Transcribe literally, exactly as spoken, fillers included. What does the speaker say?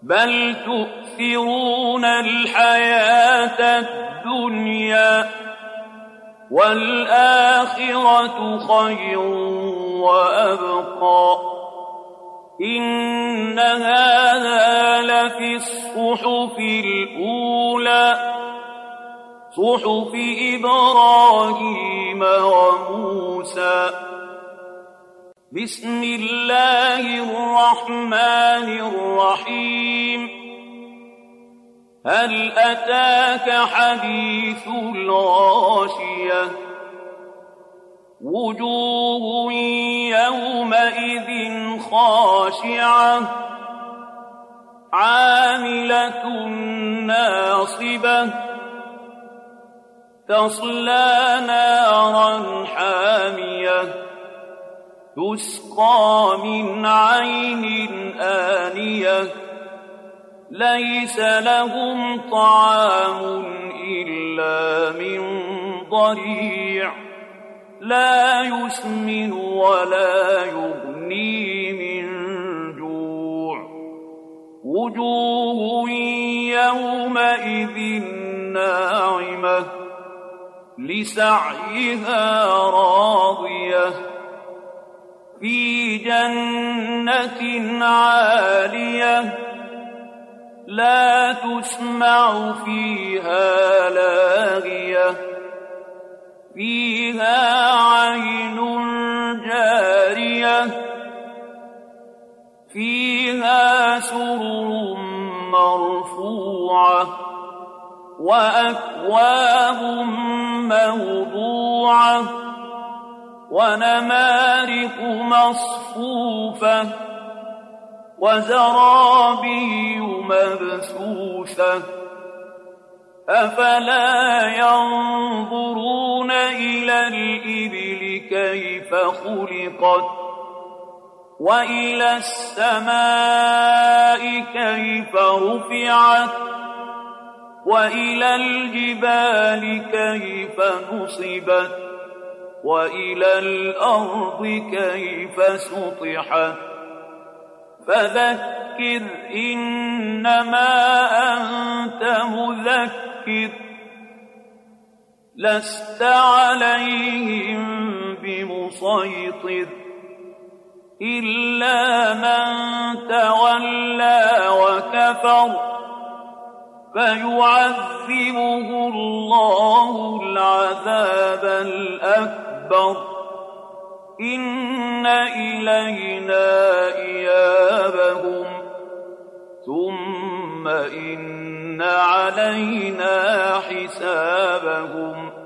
بل تؤثرون الحياة الدنيا والآخرة خير وأبقى إن هذا لفي الصحف الأولى صحف إبراهيم وموسى. بسم الله الرحمن الرحيم. هل أتاك حديث الغاشية وجوه يومئذ خاشعة عاملة ناصبة تصلى نارا حامية تسقى من عين آنية ليس لهم طعام إلا من ضريع لا يسمن ولا يغني من جوع وجوه يومئذ ناعمة لسعيها راضية في جنة عالية لا تسمع فيها لاغية فيها عين جارية فيها سرر مرفوعة وأكواب موضوعة ونمارق مصفوفة وزرابي مبثوثة أفلا ينظرون إلى الإبل كيف خلقت وإلى السماء كيف رفعت وإلى الجبال كيف نصبت وإلى الأرض كيف سطحت فذكر إنما أنت مذكر لست عليهم بمسيطر إلا من تولى وكفر فيعذبه الله العذاب الأكبر إن إلينا إيابهم ثم إن علينا حسابهم